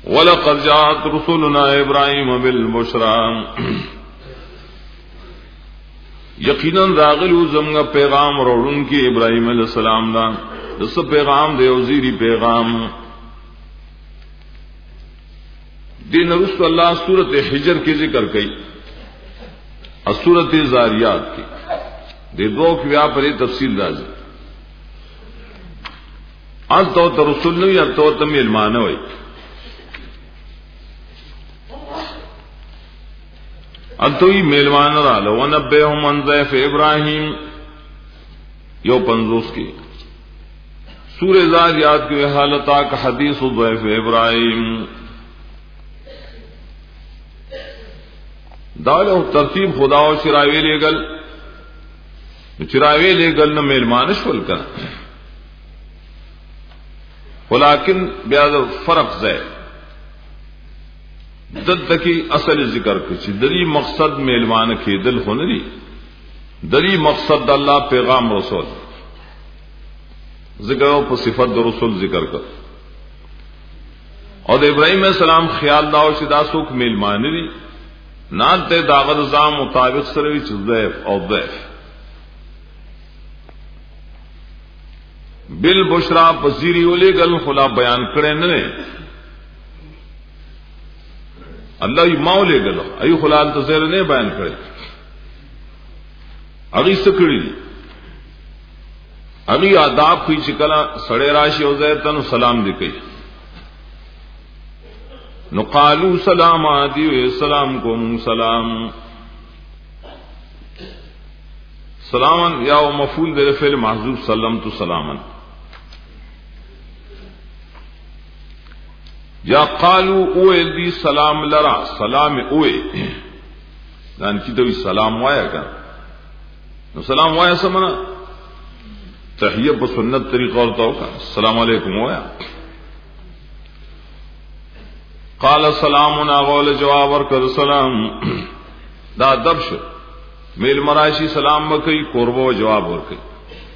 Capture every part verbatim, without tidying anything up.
ولقد جاءت رسلنا ابراهيم بالبشرى یقینا راغلو زمغه پیغام وروړون کې ابراهيم عليه السلام دا دس پیغام دی وزيري پیغام دین رسول الله سورۃ حجر کې ذکر کړي او سورۃ زاریات کې د دوه بیا پرې تفصیل راځي ان تو رسول نو یا تو تم علمانه وي انتوی میلمان را لو نبئهم عن ضيف ابراہیم یو پنزوس کی سورہ زاریات کی حالتا کا حدیث ضيف ابراہیم دالو ترتیب خدا و چراوی لے گل چراوی لے گل نہ میلمان شول کر ولیکن بیاد فرق زے دد کی اصل ذکر کچھ دلی مقصد میلمان کے دل خنری دلی مقصد اللہ پیغام رسول ذکر و صفت رسول ذکر کر اور ابراہیم علیہ السلام خیال داو شدا سوک میلمان دی نانتے داغت زام مطابق سروی چھ ضیف اور ضیف بالبشرا پذیری اولے گل خلا بیان کرے ننے اللہ یہ ماولے گلو ایو خلال تزیر نے بیان کرے اگی سکڑی اگی آداب کی چکلا سڑے راشی او زیتن سلام دی کئی نقالو سلام آدی و سلام کو من سلام سلامن یا مفعول دے فعل محذوف سلام تو سلامن یا قالو اوے دی سلام لرا سلام اوے دان کی تو سلام وایا کا نو سلام وایا سمنا تحیہ پر سنت طریقہ اور تو کا السلام علیکم وایا قال سلامنا قول جواب ور کر سلام دا دبش میل مراشی سلام وکي قربو جواب ور کئی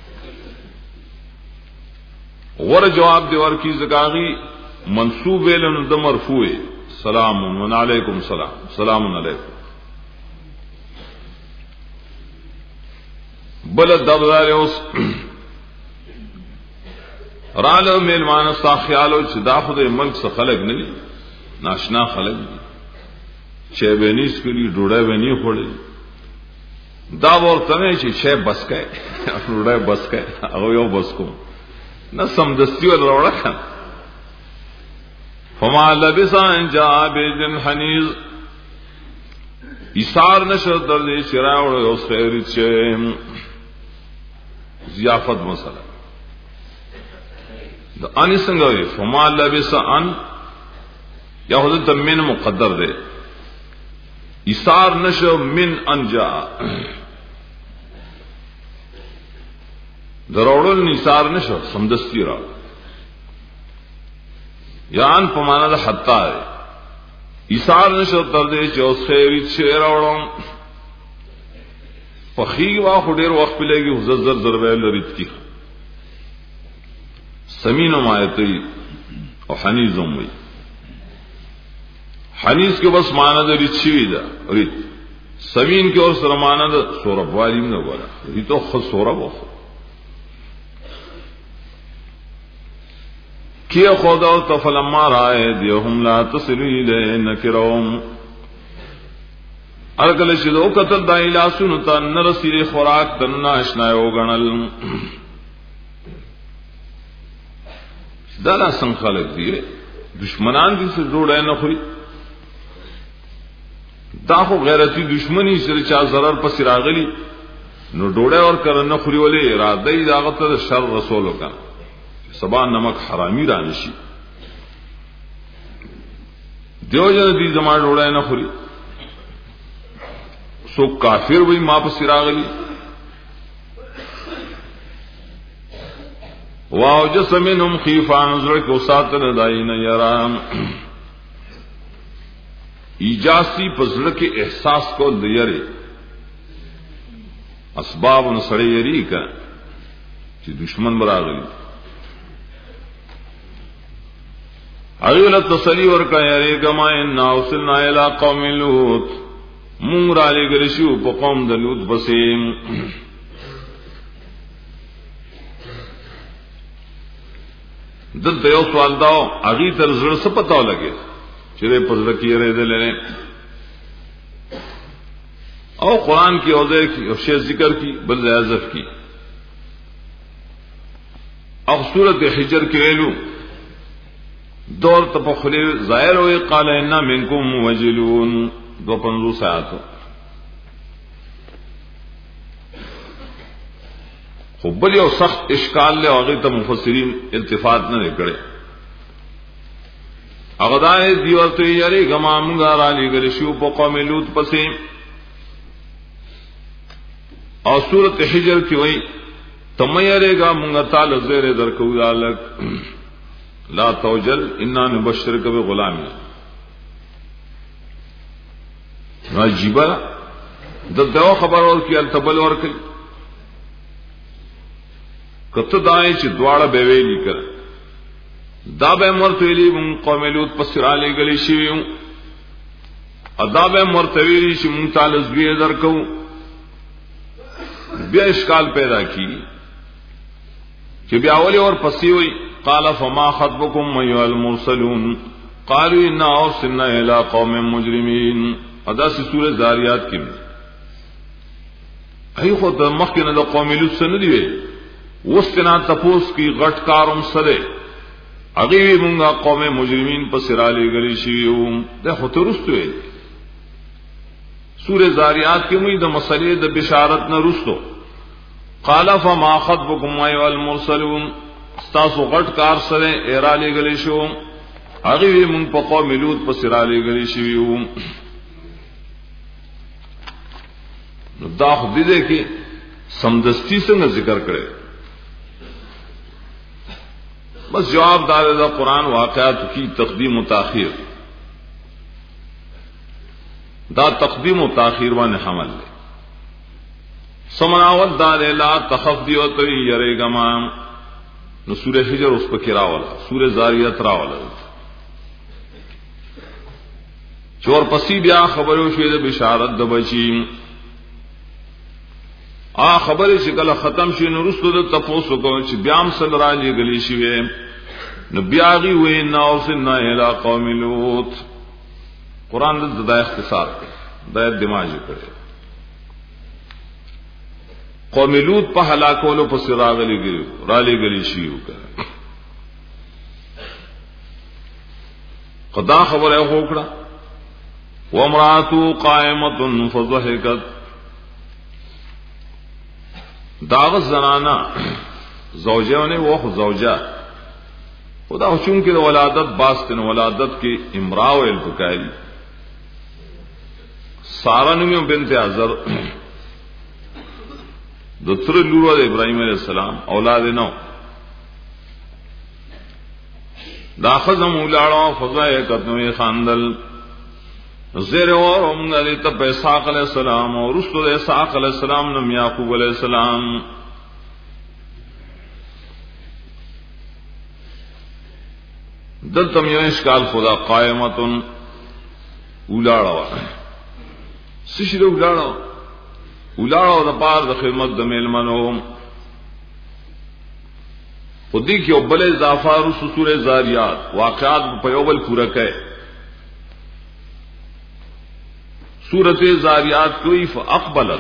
ور جواب دی ور کی زگاغی منصوب لن د مرفوع سلام علیکم سلام سلام علیکم بل دبدار اوس رالو میلمان ستا خیالو چې دا خود ملک څخه خلق نه دي ناشنا خلق دي چې به نیس کړي ډوډۍ به نه خوري دا ورته نه چې شی بس کای ډوډۍ بس کای او یو بس کو نه سم دستی ول وروړه فما لبس ان جاء بجن حنیز ایثار نشو در دې شراوړ او خیر چې ضیافت مسله د ان څنګه وي فما لبس ان یا حضرت من مقدر دے ایثار نشو من ان جاء دروړل نثار نشو سمدستی را یان پمانه د حتا ایثار نشو تر دې چې اوس خیری چې راوړم فخی وا خډیر وخت لګي زر زر زر ویل لريت کی سمین مایتی او حنیزم وی حنیز کے بس معنی د ریچوی دا ریت سمین کے اور سره معنی د سورب والیم نه ولا ریتو خ سورب وخ کیا خدا تو فلما رائے دیہم لا تصل الی نکرهم ارکل شدو قتل دای لا سنتا نرسی خوراک تن ناشنا یو غنل دلا سن خلق دی دشمنان دي سے جوړای نه خوري دا خو غیرتی دشمنی سره چا zarar پس راغلی نو ډوړای اور کرن خوري ولې اراده ای داغه شر رسول کا سبا نمک حرامی رانشی دیو جن دی زمان ډوړای نه خوري سو کافر وای ما پس راغلی واو جسمنهم خیفان زړه کو ساتل داین یرام ایجاسی پزړه کې احساس کو دیره اسباب نسړی یری کا چې دشمن براغلی اغیل تسلی ورکا یری گما ان اوصلنا الى قوم لوط مونږ را لګل شو په قوم د لوط بسیم دلته یو سوال داو اغي تر زړه څه پتاو لګي چې په زړه کې ریدلې او قران کی اوځي کی او شی ذکر کی بل حذف کی او سورۃ حجر کې ویلو دور تبخلی ظاهر وی قال ان منکم وجلون دو پنځو ساعتو خو بل یو سخت اشکال له هغه ته مفسرین التفات نه کړي هغه دای دی ورته یری غما مونږ را لګل شو په قوم لوط پسې او سورۃ حجر کې وای تميرهګه مونږ تعالی زیره درکو الک لا توجل انا نبشرک بغلام عجیبه د دغه خبر اور کې التبل ور کوي کته دای چې دواړه به ویلي کړ دا به مرتویلی مون قوم لوط پس را لګلی شي ادا به مرتویلی چې مون تعالی زوی درکو بیا اشکال پیدا کی چې بیا اولی اور پسې وي قال فما خطبكم ايها المرسلون قالوا انا ارسلنا الى قوم مجرمين ادا سی سورہ زاریات کې ای خو د مخکنه د قوم لوط سره دی وستنا تپوس کی غټ کارم سره اغي مونږه قوم مجرمین په سراله غلي شيو د خطرستوي سورہ زاریات کې موږ د مسلې د بشارت نه رسو قال فما خطبكم ايها المرسلون تاسو غټ کار سره اراله غلي شو اغي مونږ په قوم لوط په سراله غلي شيو نو دا خو دې کې سمدستی څنګه ذکر کړي بس جواب دار دا قرآن واقعات کی تقدیم و تاخیر دا تقدیم و تاخیر وان حمل لے سمناوت دار لا تخف دیو توی یرے گمان نو سورہ حجر اس پہ کراولا سورہ زاریت راولا چور پسی بیا خبرو شوید بشارت دبچیم آ خبرې چې کله ختم شي نو رسول د تاسو کو چې بیام سل را لګلی شي نو بیا غي وې نو سن الى قوم لوط قران د دای اختصار د دماغ کړي قوم لوط په هلاکولو په سراغ لګي را لګلی شي وکړه خدا خبره وکړه وامراته قائمه فضحكت داغ زنانا زوجہ نے وہ زوجہ خدا چون کے ولادت باستن ولادت کی امراء البکاری سارا نمی بنت عذر دتر لورو ابراہیم علیہ السلام اولاد نو داخذ مولاڑا فضائے قدم خاندل زیر اور امغلی تب اسحاق علیہ السلام اور رسول اسحاق علیہ السلام نم یعقوب علیہ السلام دلتم یو اشکال خدا قائمتن اولاڑا سشر اولاڑا اولاڑا دا پار دا خدمت دا میلمنو خودی کی ابل اضافہ رسول سورہ زاریات واقعات پیوبل پورا کہے سورت زاریات کوئی فاقبلت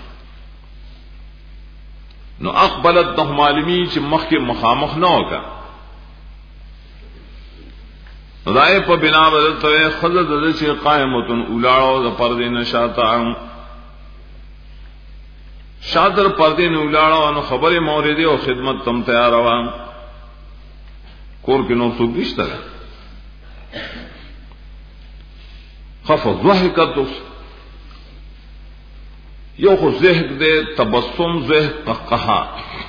نو اقبلت نو معلومی چې مخکې مخامخ نه وکا رائے په بنا بدلته خزد د چې قائمتن اولاړو د پردې نشاتا شادر پردې نه اولاړو نو خبره مورید او خدمت تم تیار وان کور کې نو څوک نشته خفض ضحکت یو خو زهد دے تبسم زهد قهقها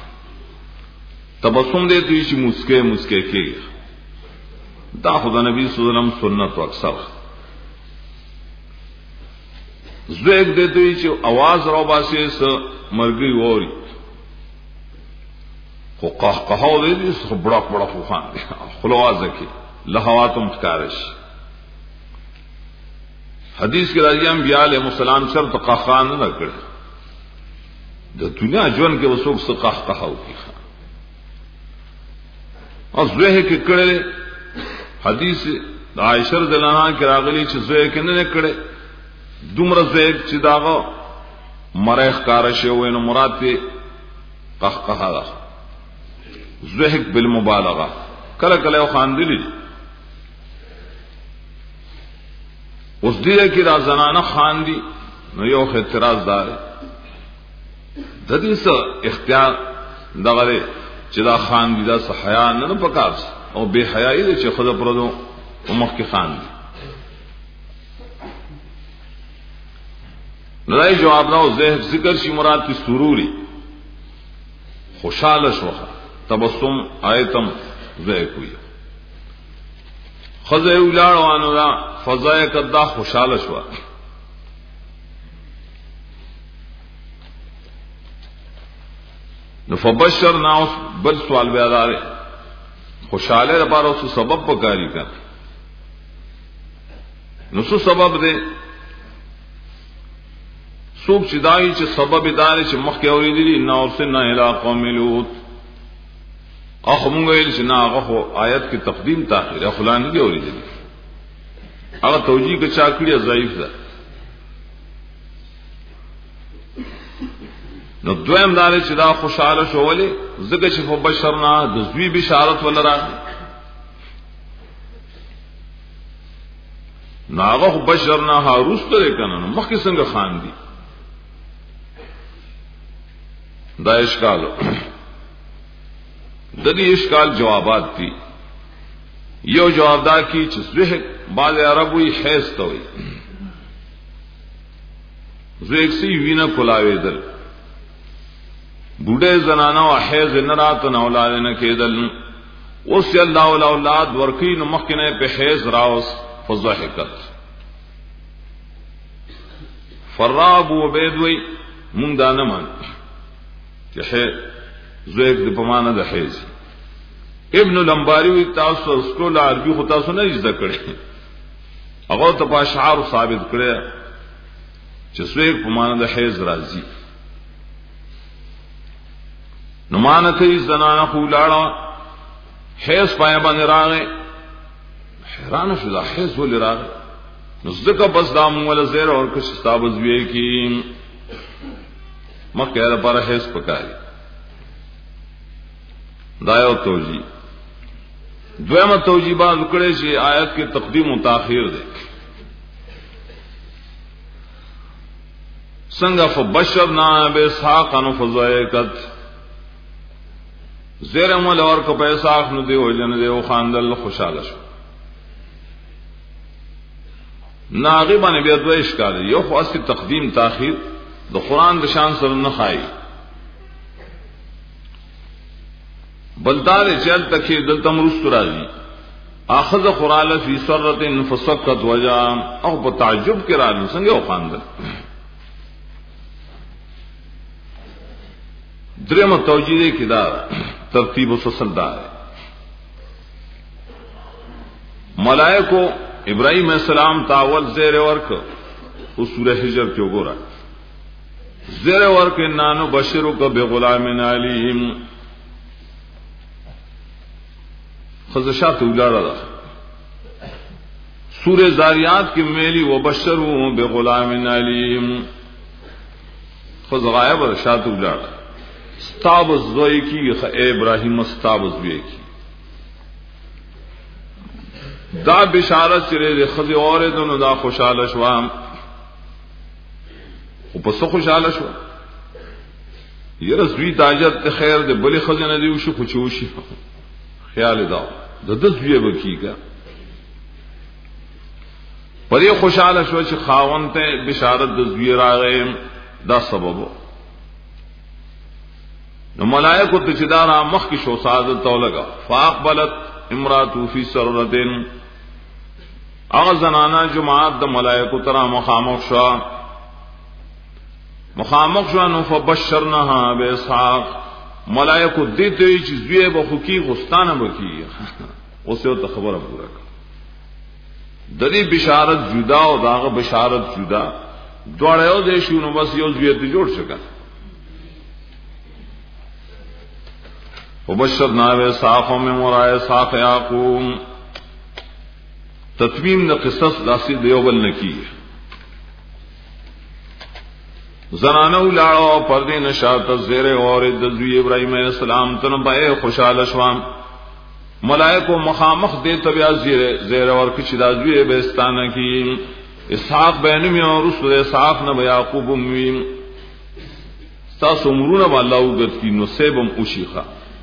تبسم دے تو یہ مسکے مسکے کے دا خدا نبی صلی اللہ علیہ وسلم سنت و اکثر زهد دے تو یہ آواز رو باسی سے مرگی ووری خو قهقها دے تو بڑا بڑا خوخان دے خلواز کی لهواتم ښکارش حدیث کې راځي انبیاء علیهم السلام شرط قحقان نه کړ د دنیا ژوند کې وسوک څه قحقه او کیخه او زوی کې کړه حدیث عائشہ رضی الله عنها کې راغلی چې زوی کې نه کړه دومره زوی چې داغه مرخ کار شوی نو مراد په قحقه ده زوی بالمبالغه کله کله خواندلی اوس دې کې را زنانه خان دي نو یو اعتراض دار د دې څه اختیار دغه چې دا خان دي دا صحیا نه پکار او بے حیايي دي چې خود پردو مخ کې خان دي نو جواب نو زه ذکر شي مراد کی سروري خوشاله شوخه تبسم آیتم زه کوي خزه ولاړوانو دا فضای کدا خوشاله شو نو فبشرنا بل سوال بیا دار خوشاله لپاره اوس سبب پکاري کړ نو څه سبب دی څوک چې دای چې سبب دار چې مخ کې اورېدلی نو ورسنه اله قوم لوط اخو مونږ ویل چې نه هغه آیت کې تقدیم تاخير خلان دی اورېدلی هغه توجیه کې چا کړی ضعیف ده نو دویم دار چې دا خوشاله شولې زګه چې فبشرنا د زوی بشارت ولرا ناغه بشرنا هاروس ته کنه مخکې څنګه خان دي دا اشکال د دې اشکال جوابات دي یو جواب دا کی چې زه بعض عربوی حیث ته وي زه اکسی وینا کولاوي دل بوډه زنانه او حیض نه راتن اولاد نه کېدل اوس الله ول اولاد ورکین مخکنه په حیض راوس فضحکت فراب وبيدوي مونږ دا نه مان چې زویک د پمانه د حیض ابن لمباری وی تاسو سکول عربي خو تاسو نه زده کړی هغه ته په اشعار ثابت کړی چې زویک پمانه د حیض راځي نو مان کوي زنانه خو لاړه حیض پای باندې راغې حیران شو دا حیض ولې راغې نو ځکه بس دا مول زیر اور کښ ستابز وی کی مکه لپاره حیض پکاري دا یو توجیه دویمه توجیه باندې کړي چې آیت کې تقدیم او تاخير ده څنګه فبشرنا باسحاق نو فزایکت زیر مول اور کو پیساخ نو دی او جن دی او خاندل خوشاله شو ناغي باندې بیا دوه اشکال یو خو اصلي تقدیم تاخير د قران د شان سره نه خای بلدار چل تکي دلته مرست راځي اخذ قران فی سرته فسقط وجا او په تعجب کې راځي څنګه او خاندل دریم توجیه کې دا ترتیب وسل دا ملائکو ابراہیم السلام تاول زیر ورک او سورہ حجر کې وګورئ زیر ورک نانو بشرو کا بغلام علیم خزشات ولاړه ده سورہ زاریات کې مېلی وبشرو بغلام علیم خز غایب رشات ولاړه ستابز زوی کی ابراہیم ستابز وی کی دا بشارت چره خزی اوریدونو دا خوشاله شوام او پس خوشاله شو یره زوی تاجت خیر دې بلی خزینه دی وشو خوشوشي خیال دا د د زوی وکیګه پرې خوشاله شو چې خاوند ته بشارت د زوی راغې دا سبب نو ملائکه ته چې دا مخ کې شو سعادت تو لگا فاقبلت امراتو فی سرتن اغه زنانا جماعت د ملائکه ترا مخامخ شو مخامخ شو نو فبشرناها باسحاق ملائکه دې ته چې زوی به خو کی غستانه وکي اوسه ته خبره پوره کړ د دې بشارت جدا او داغه بشارت جدا دوړ یو دې شنو بس یو زیات جوړ شګه وبشرنا بإسحاق من وراء إسحاق يعقوب تتمیم د قصص داسې دیوبل نکی زنانو لاړو پردې نشاط زیره اور د زوی ابراهيم عليه السلام تن به خوشاله شوام ملائکه مخامخ دې تبع زیره زیره ور کې دا زوی بهستانه کی اسحاق بینم او رسول اسحاق نه یعقوب میم تاسو مرونه الله وګت کی نو سبم اوشیخه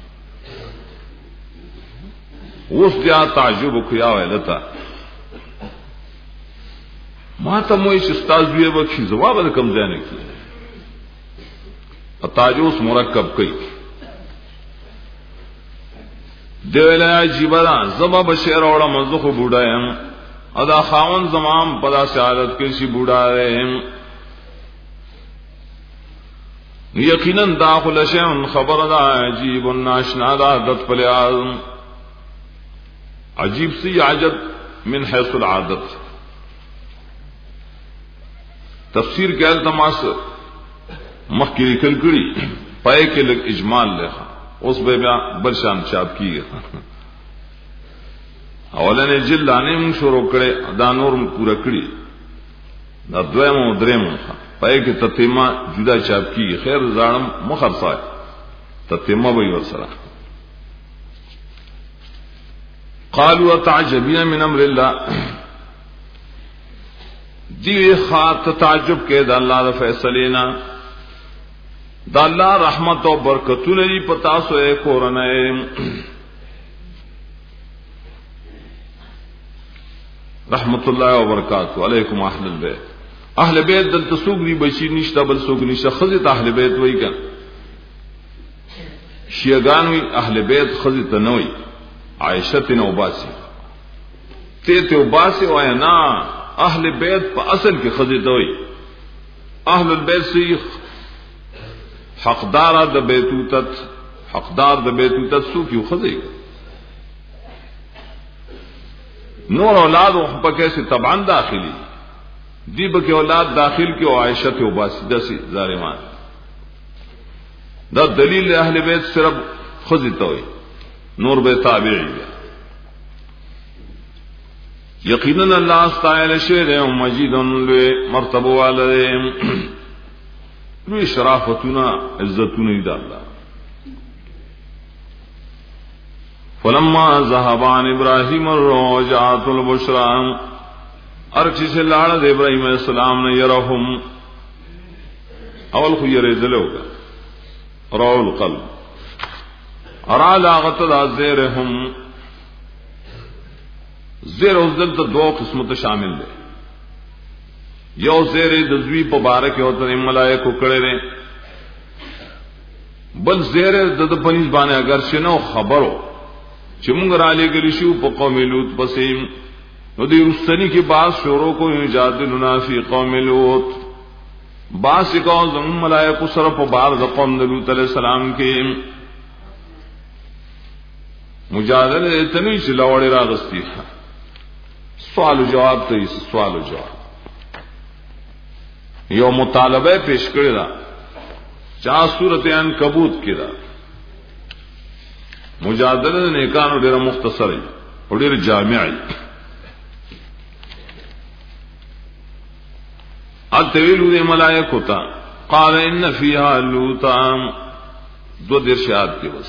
اوس بیا تعجب کیا ولتا ما ته مو چې استاد وی وکي جواب کم ځای نه کی اتاجوس مرکب کوي دیولا جیبرا زما بشیر اوړه مزخه بوډایم ادا خاون زمام پدا سعادت کې شي بوډایم یقینا داخل شیء خبر دا عجیب ناشنا دا عادت پلیاز عجیب سی عجب من حیث العادت تفسیر کې التماس مخکې لیکل کړي پای کې لږ اجمال لغه اوس به بیا برشان چاپ کیږي اولنې جلدانه موږ شروع کړي دا نور پورا کړی دا دویمو درېمو پای کې تتیما جدا چاپ کیږي خیر زړم مخرصای تتیما به ورسره قالوا تعجبين من امر الله دی خاط تعجب کې د الله د فیصلینا د الله رحمت او برکتونه دی پتا سو اے کورنه رحمت الله و برکاتہ علیکم اهل البیت اهل بیت دل تسوق دی بشیر نشته بل سوق نشته خزه اهل بیت وای کړه شیعاګان وی اهل بیت خزه تنوي عائشہ تنو باسی ته ته باسی وای نه اهل بیت په اصل کې خزه دوی اهل البیت سی حقدار د بیتوتت حقدار د بیتوتت سو کیو خزه نور اولاد په کې سي طبعا داخلي دی به کې اولاد داخل کې او عائشہ ته باسی دسي ظالمان دا دلیل اهل بیت صرف خزه دوی نور به تابعی یقینا الله استعال شیر مجید له مرتبه والے لوی شرافتنا عزتنا دی الله فلما ذهب عن ابراهيم الرجعات البشرى ارچ سے لاړ د ابراهيم عليه السلام نے يرهم اول خو یری دلوګه راو القلب ارا لاغت ذرهم زیر اوس دلته دوه قسمه شامل دي یو زیر د زوی په بارک او ته ملائکه کړه دي بل زیر د د پنځ باندې اگر شنو خبرو چې موږ را لګلی شو په قوم لوط پسې نو دې رستنی کې باز شورو کو یجادلنا فی قوم لوط باز کو زم ملائکه سره په بار د قوم لوط علیہ السلام کې مجادله اتنی چې لوړی راغستی سوال جواب ته سوال جواب یو مطالبه پیش کړی دا چا سورته عنکبوت کې دا مجادله نه کانو ډیره مختصره او ډیره جامعي اتویلو دې ملائکه تا قال ان فيها لوطا دو درشات کې بس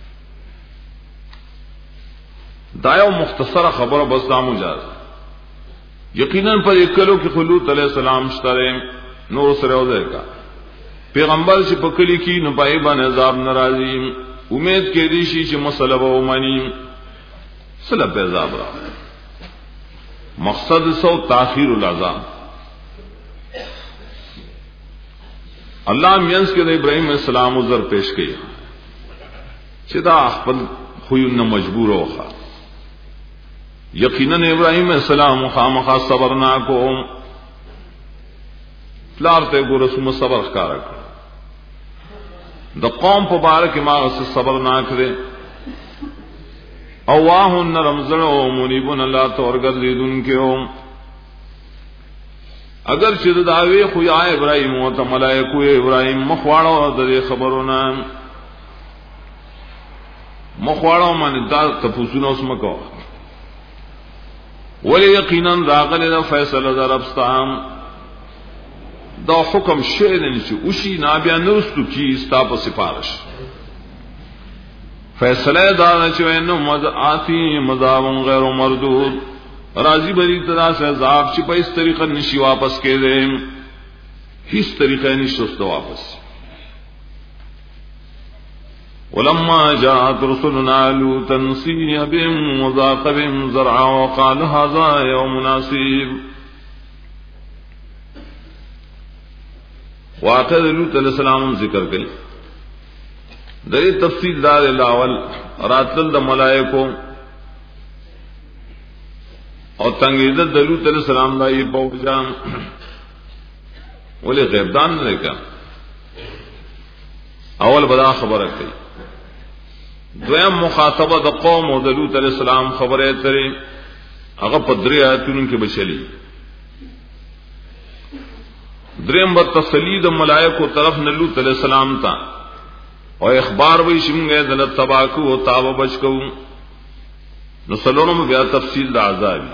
دا یو مختصره خبره بس دا مجاز یقینا پر اکلو کې خلوت علیہ السلام شتره نور سره وځه کا پیغمبر چې پکلی کې نو پای باندې عذاب ناراضي امید کې دي شي چې مسله و مانی سلب عذاب را مقصد سو تاخير العذاب الله مینس کې د ابراهيم السلام عذر پیش کړي چې دا خپل خو نه مجبور وخه یقینا ابراهيم السلام خامخا صبر نا کو پلار ته ګور سم صبر ښکارا کړ د قوم په باره کې ما اوس صبر نا کړې اواهن رمزلو منیبون اللہ تورگر دیدن کے ہوں اگر چد داوی خو یا ابراہیم و ته ملائکو ابراہیم مخواړو د خبرونه مخواړو من دا تفوسونه اوس مکو ولی یقینا راغله دا فیصله در ربستان دا حکم شعر نشي اوشي نابیا نرستو کی استا په سفارش فیصله دا چې نو مز آتی مذاون غیر مردود راضی بری طرح سے عذاب چې په اس طریقه نشي واپس کېده هیڅ طریقه نشي واپس ولما جاءت رسلنا لوطا سيء بهم وضاق بهم ذرعا وقال هذا يوم عسير واقع لوط علیہ السلام ذکر کړي دغه تفصیل دار الاول راتل د ملائکو او تنگید د لوط علیہ السلام دا یې بوجان ولې غیب دان نه کا اول بدا خبره کوي دویم مخاطبه د قوم او د لوط علیہ السلام خبره اترې هغه په درې آیاتونو کې بچلی دریم په تسلی د ملائکو طرف نه لوط علیہ السلام ته او اخبار وی شمګه د تباکو او تاب بچکو نو سلونو بیا تفصیل د عذاب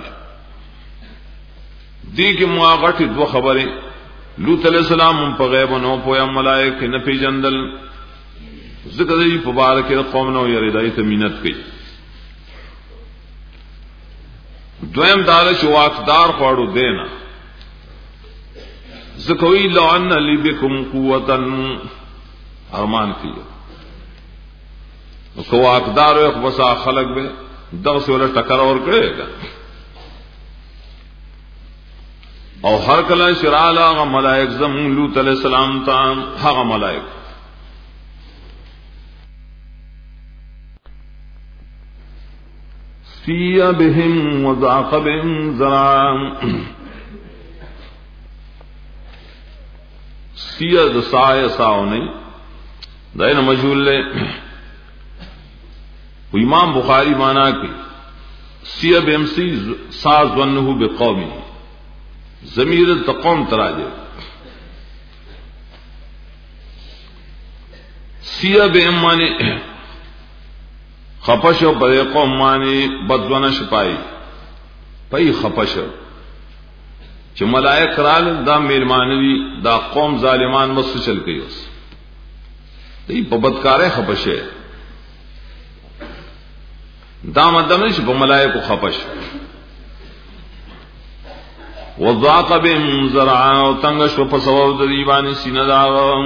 دی کې مواغټ دو خبره لوط علیہ السلام په غیب نو پویا ملائکه نه پیجندل ذکر دی په بار کې قوم نو یری دای ته مینت کوي دویم دار چې واقدار خوړو دینا زکوی لو ان لی بكم قوتا ارمان کیو کو واقدار یو بسا خلق به دغه سره ټکر اور کړي او هر کله شراله ملائک زم لوط علیہ السلام ته هغه ملائک سیئ بهم وضاق بهم ذرعا سیئ د سایه ساو نه داینه مجهول له امام بخاری مانا کہ سیئ بهم سی ساز ونه بقومه ضمیر تقوم تراجه سیئ بهم معنی خپشو پر قوم معنی بدونه شپای پای خپشو چې ملائک رال دا میلمانوی دا قوم ظالمان مس چل گئی اس دی په بدکارې خپشه دا مدام نشي په ملائکو خپش وضاق بهم زرعا او تنگش په سبب د دیوانی سینه دا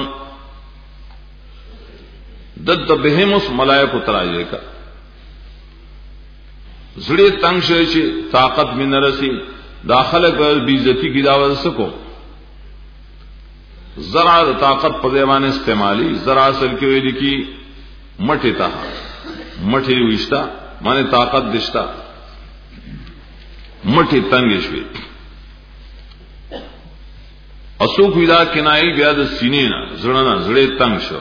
دد بهم اس ملائکو تراجه کا زړه تنگ شي چې طاقت من رسی داخله کر بیزتی کی دعوت سکو زرع طاقت په دیوانه استعمالی زرع اصل کې ویل کی مټه تا مټه وښتا معنی طاقت دشتا مټه تنگ شوی اسو کویدا کنای بیا د سینې نه زړه نه زړه تنگ شو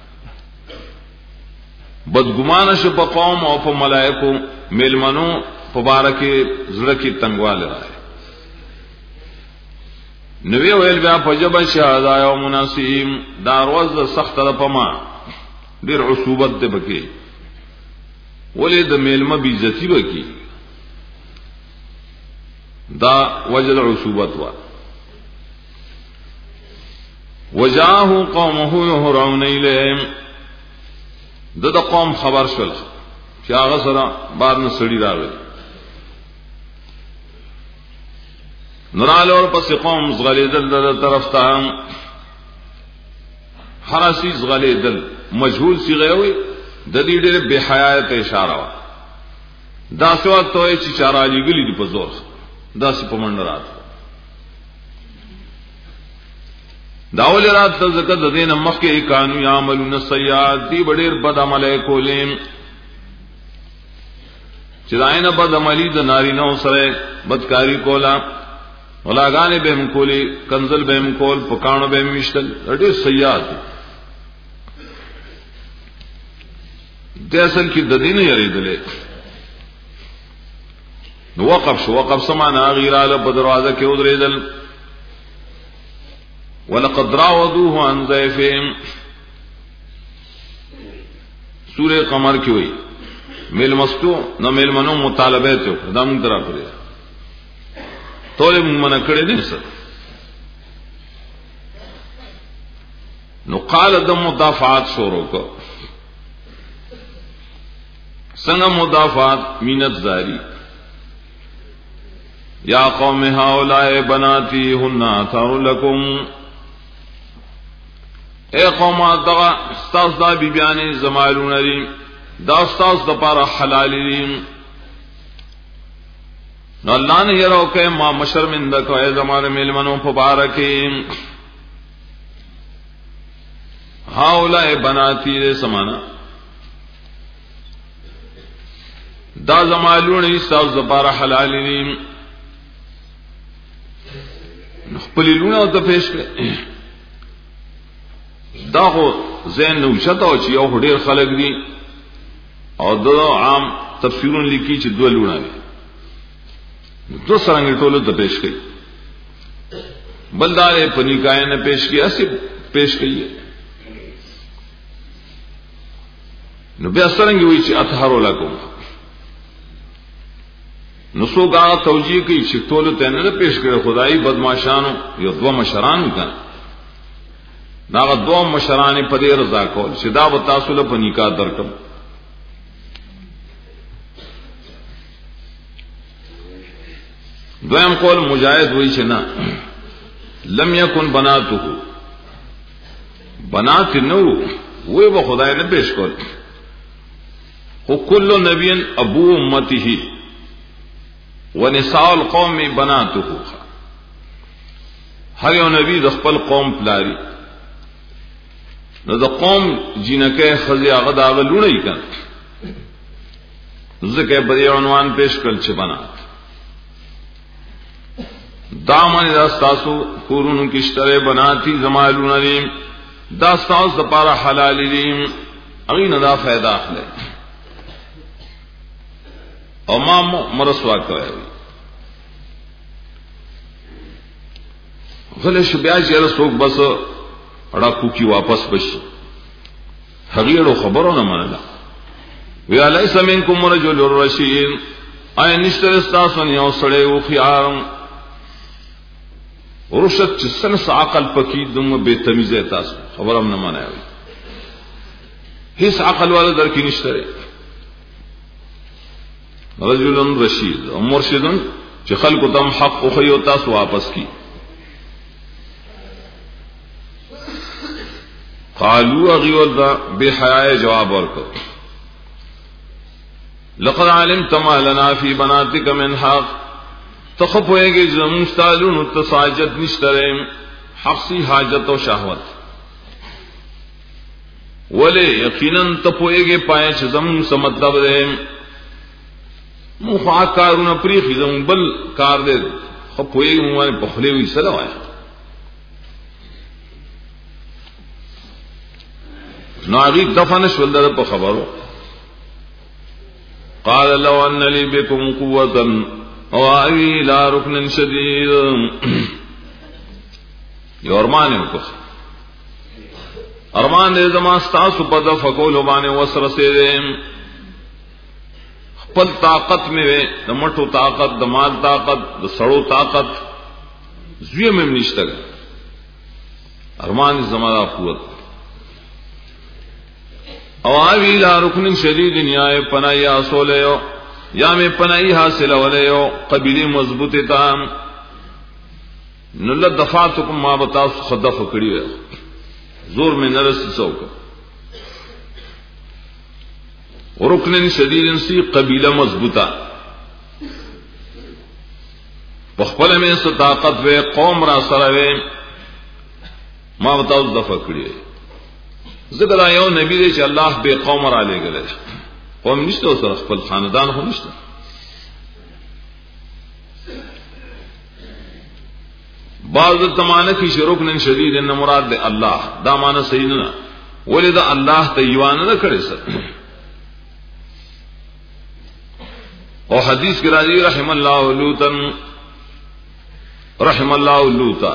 بدګمان شو په قوم او په ملائکو میلمنو په بارکه زړه کې تنگواله راځي نوې ویل بیا په جبه شهدا او مناسیم داروز سخت را پما ډیر عصوبت ده بکی ولې د میلمه بی عزتی بکی دا وجل عصوبت وا وجاءه قومه يهرعون اليه د قوم خبر شول چې هغه سره بار نه سړی راغی نورال اور پس قوم زغلیدل در طرف ته حراسی زغلیدل مجهول صيغه وي د دې ډېر بے حیات اشاره وا دا څو ته چې چارالي غلي دی په زور دا څه په منډه رات داول رات ته زکه د دین مخکې کانو یعملون السیئات دی ډېر بد عمله کولې چې داینه بد عملی د نارینه سره بدکاری کولا ولاغانه به هم کولی کنزل به هم کول پکانو به هم مشتل ډېر سیئات د اصل کې د دین یې ریدلې نو وقف شو وقف سمانا غیراله په دروازه کې ودرېدل. ولقد راودوه عن ضيفهم سورہ قمر کی ہوئی میل مستو نو میل منو مطالبه ته دا مونږ درا کړی ټول مونږ منع کړی دي سر. نو قال د مدافعات شروع کو څنګه مدافعات مینت زاری یا قوم هؤلاء بناتی هن اطهر لكم اے قوم دغه استاذ دا بیبیانې زمالون لري دا استاذ د پاره حلال دي. نو الله نه یو کې ما مشرمنده کوي زماره ملمنو مبارکي هؤلاء بناتی سمانا دا زمالون استاذ د پاره حلال دي. خپل لونه ته پیش کړي دا خو زین نو شته او چې یو ډیر خلک دي او دو عام تفسیرون لیکي چې دوه لونه دي دو سرنګ ټولو ته پیش کړي بلدار پنی کای نه پیش کړي اسی پیش کړي نو بیا سرنګ وی چې اطهر لکم نو سو گا توجیه کوي چې ټولو ته نه پیش کړي خدای بدمعشانو یو دوه مشران کړه دا دوه مشران په دې رضا کول چې دا و تاسو له پنیکا درکم. دویم قول مجاهد وایي چې نه لم یکن بناته بنات نو وی به خدای نه پیش کول خو کل نبی ابو امته ونساء القوم بناته هر یو نبی د خپل قوم پلاری نو د قوم جنکه خزی هغه دا غلونه یې کړ ځکه په دې عنوان پیش کړل چې بنات دامن دا تاسو کورونو کې شتره بناتی زمالون دي دا تاسو لپاره حلال دي هغه نه دا فائدہ اخلي او ما مرسوا کوي غل شو بیا چې رسوک بس اڑا کوکی واپس بشي هغه خبرو نه منله وی الیس منکم رجل رشید اي نشتر استاسو یو سړی او خيار ورشت چې سنس عقل پکې دمه به تمیزه تاسو خبرم نه منای هیڅ عقل والا در کې نشته رجل رشید او مرشدن چې خلکو تم حق او خيو تاسو واپس کی قالوا غيول دا بحياء جواب ورکو لقد علمت ما لنا في بناتك من حق تخفوئے زمون ستالون التصاجد نشترم حقسی حاجت و شہوت ولے یقیناً تپوئے گے پائے چھ زمون سمطلب دے مخواہ کارون پریخی زمون بل کار دے خفوئے گے موانے بخلے ہوئی سلو آیا ناغی دفنش ولدر پا خبرو قال لو ان لی بكم قوتا او آوی الى رکن شدید یہ ارمان ہے کچھ ارمان دے زماستاسو پا دفکولو بانے وسر سے دے خپل طاقت میں وے دمٹو طاقت دمال طاقت دسڑو طاقت زوی میں نشتا گا ارمان زمانا قوت او آوی الى رکن شدید یا پناہی آسولے ہو یا میں پناہی حاصل ولے ہو قبیلی مضبوط تام نلت دفعتکم ما بتاس خدف کڑی ہے زور میں نرس سوکا رکن شدید سی قبیلہ مضبوطہ پخپل میں سے طاقت وے قوم را سروے ما بتاس دفع کڑی ہے ذکر آئیو نبی دے چا اللہ بے قوم را لے گلے قوم نشتا ہو سر اخفل خاندان ہو نشتا بعض تمانہ کی شرکن شدید ان مراد دے اللہ دا مانا صحیح نہ ولی دا اللہ تیوان نہ کرے سر اور حدیث کے راضی رحم اللہ لوطن رحم اللہ لوطا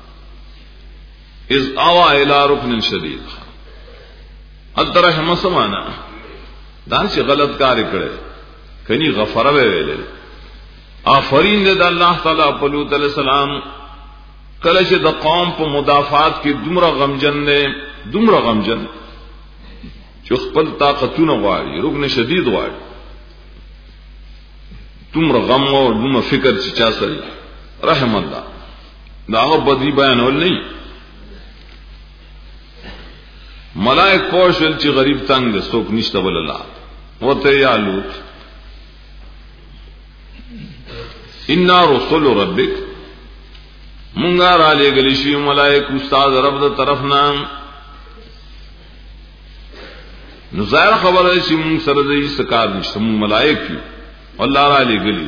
اذ آوا الى رکن شدید ادر رحم سمانا دان سے غلط کار کرے کنی غفر ویلے آفرین دے اللہ تعالی په لوط علیہ السلام کله چې د قوم په مدافعات کې دومره غمجن دي دومره غمجن چې خپل طاقتونه غواړي رکن شدید غواړي دومره غم او دومره فکر چې چا سره رحم الله دا هغه بدی بیانول نه ملائک کوشل چې غریب تنگ دي څوک نشته بل الله وته یا لوط ان رسول ربک مونږه را لګلی شي ملائک استاد رب د طرف نام نو ظاهر خبره شي مونږ سره دې سکار نشته مونږ ملائک یو الله را لګلی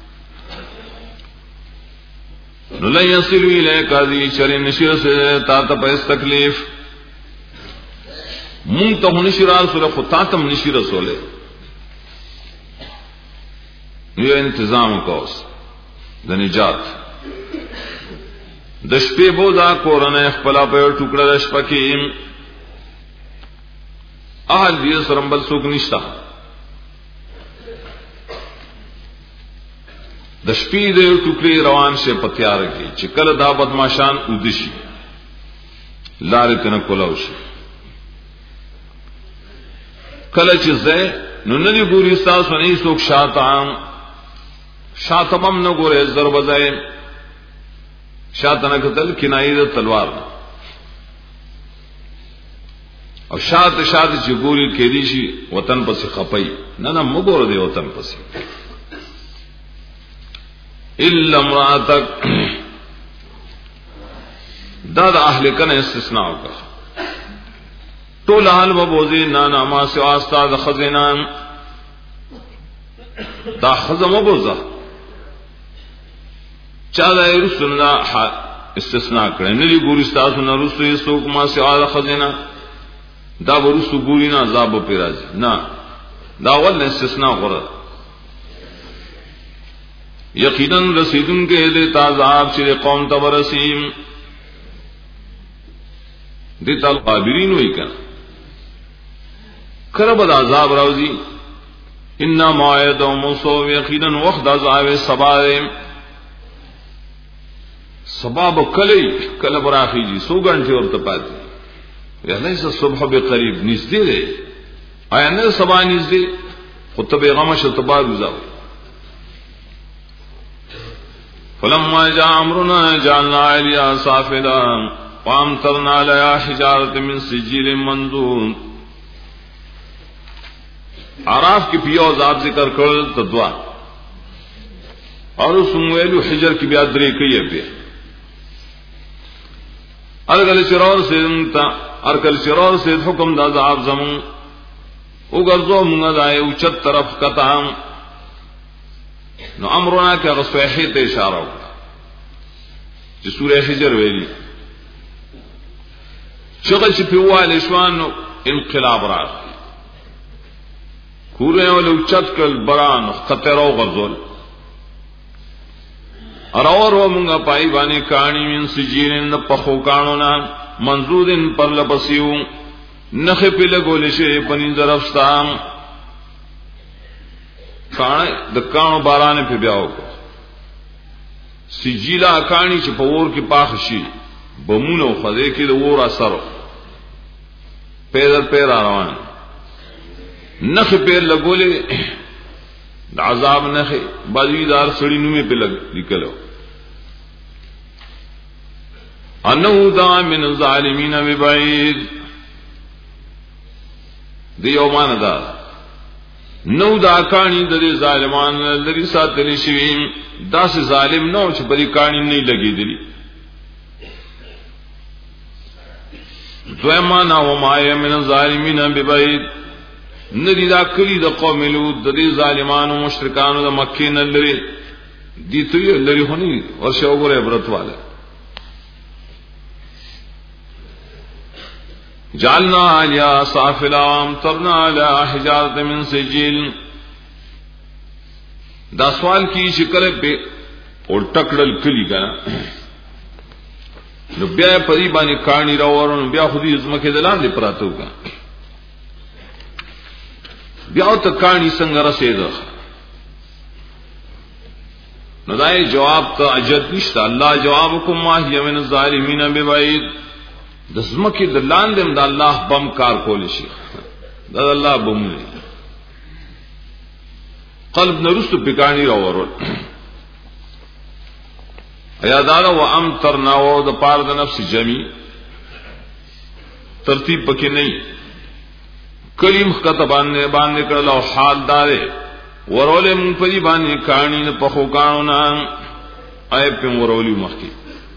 نو لا یصلو الیک ذی شر نشیر سے تا ته په تکلیف مونږ ته نشیر رسول خدا ته نشیر رسول یو انتظام کوس د نجات د شپې بوزا کورنه خپل په ټوکړه د شپه کې اهل دې سرمبل څوک نشتا د شپې د ټوکړي روان شه پتیار کې چې کله دا بدمعشان ودشي لارې کنه کولاو شي کله چې زه نو نه دی ګوري تاسو نه څوک شاتام شاتمم نو ګوره ضرب ځای شاتنه قتل کنایه د تلوار او شات شات چې ګوري کې دي شي وطن پسې خپي نه نه مګور دی وطن پسې الا امراتک دا د اهل کنه استثناء وکړه ټول حال وبوزي نه نه ما سوا استاد خزینان دا خزمه بوزه چا دا رسولنا استثناء کړي نه دي ګوري تاسو نه رسول څوک ما سوا خزینه دا ورسو ګوري نه عذاب په راځي نه دا ول استثناء غره یقینا رسیدن کې دې تعذاب چې قوم ته ورسیم دې تل قابلین وای کړه کرب عذاب راوځي ان موعد موسو یقینا وخت عذاب سبا سبب کلی کله براخی جی سو غنټه ورته پاتې یا نه صبح به قریب نږدې دی آیا نه سبا نږدې خطبه پیغام شته بارو فلما جاء امرنا جعلنا عليها صافلا وامطرنا عليها حجارة من سجيل منضود عراف کی پیو عذاب ذکر کړل تدوا اور سمویل حجر کی بیا درې کوي په ارګل شرور سنتا ارګل شرور سے حکم د عذاب زمون وګرځو موږ دای او چت طرف کتام نو امرنا کې غصوحی ته اشاره وکړه چې سوره حجر ویلي شغل چې په واله شوانو انقلاب راغ کوره ولو چت کل بران خطر او غرزول اراور و مونږه پای باندې کانی من سجینن په خو کانونا منزودن پر لبسیو نخه په لګول شي پنځ طرفستان کان د کانو باران په بیاو سجیلا کانی چې په ور کې پاخ شي بمونو خدای کې د ور اثر پیدل پیر روان نخه په لګولې د عذاب نخه بازیدار سړی نومه په لګ لیکلو انه دا من الظالمین ببعید دیو مان دا نو دا کانی د ظالمان لري ساتل شي دا سه ظالم نو چې بری کانی نه لګیدلی دویما نا و مای من الظالمین ببعید ندی دا کلی د قوم لوط د دې ظالمانو مشرکانو د مکه نه لري دي ته لري هونی او شوګره عبرت والا جعلنا عليا صافلا امطرنا على حجارة من سجيل دا سوال کی شکل په اور ټکړل کلی کنه نو بیا په دې باندې کانی راوړو بیا خو دې زمکه دلاندې پراتو کا بیا ته کانی څنګه رسیدو نو دای جواب ته اجد نشته الله جوابکم ما هی من الظالمین ببعید د زمکه دلاندې د الله بم کار کول شي دا الله بم قلب نرستو پکانی راوړل ایادارا و امترنا و د پار د نفس جمی ترتیب پکې نه کریم خطه باندې باندې کړل او حال دارې ورولې مون په دې باندې کہانی نه پخو کانو نه آی په ورولې مخکي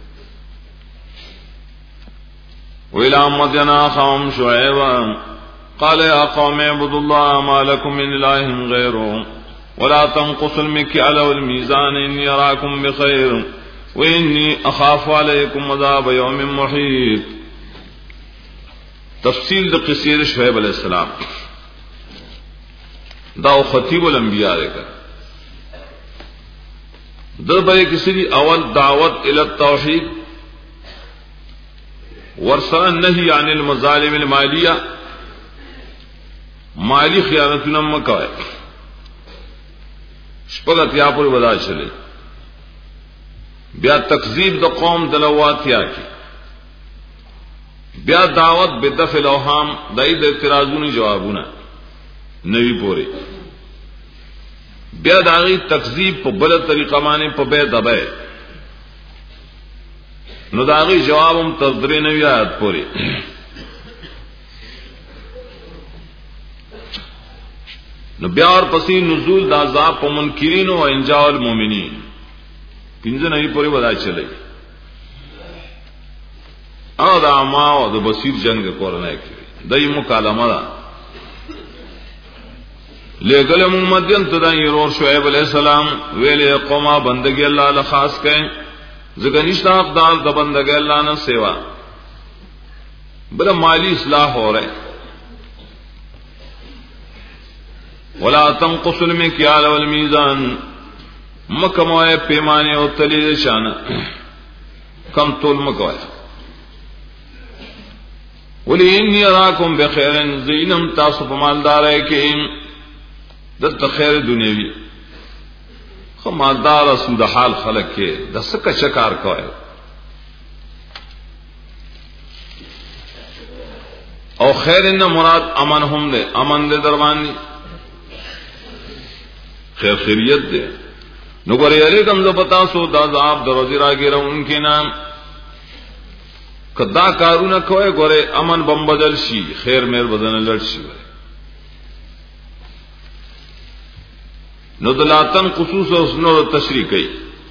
ویلا مدنا قوم شعیب قال يا قوم اعبدوا الله ما لكم من اله غيره ولا تنقصوا المكيال والميزان اني اراكم بخير وإني أخاف عليكم عذاب يوم محيط تفصیل د قصې شعیب علیہ السلام دا خطیب الانبیاء دی د به کسی اول دعوت ال التوحید ورسره نهی عن المظالم المالیه مالی خیانتونه مکوئ شپږ اتیا پر ودا چلے بیا تکذیب د قوم دلواتیا کی بیا دعوت بدفع الاوهام دای د اعتراضونو جوابونه نوی پوری بیا داغي تکذیب په بل طریقه باندې په به دبه نو داغي جوابم تدری نوی آیات پوری نو بیا اور پسې نزول د عذاب په منکرین او انجاء المؤمنین پینځه نه پوری ودا چلے او دا ما او د بصیر جنگ کورنه کی دای مکالمه دا لګل محمدین تدای رور شعیب علیہ السلام ویلې قومه بندگی الله له خاص کئ زګنیشتا اقدار د بندگی الله نه سیوا بل مالی اصلاح ہو رہے ولا تنقصوا المكيال والميزان مکموئے پیمانے او تلی شان کم تول مکوئے ولی انی اراکم بخیر زینم تاسو په مالدار ہے کہ دت خیر دنیوی خو مالدار سود حال خلق کے دس کا شکار کوئے او خیر ان مراد امن هم دے امن دے دروانی خیر خیریت دے نو ګورې یې کوم زه پتا سو دا عذاب دروازه راګیره انکه نام کدا کارونه کوي ګورې امن بم بدل شي خیر مېر بدن لړ شي نو دلاتن خصوص او نو تشریح کوي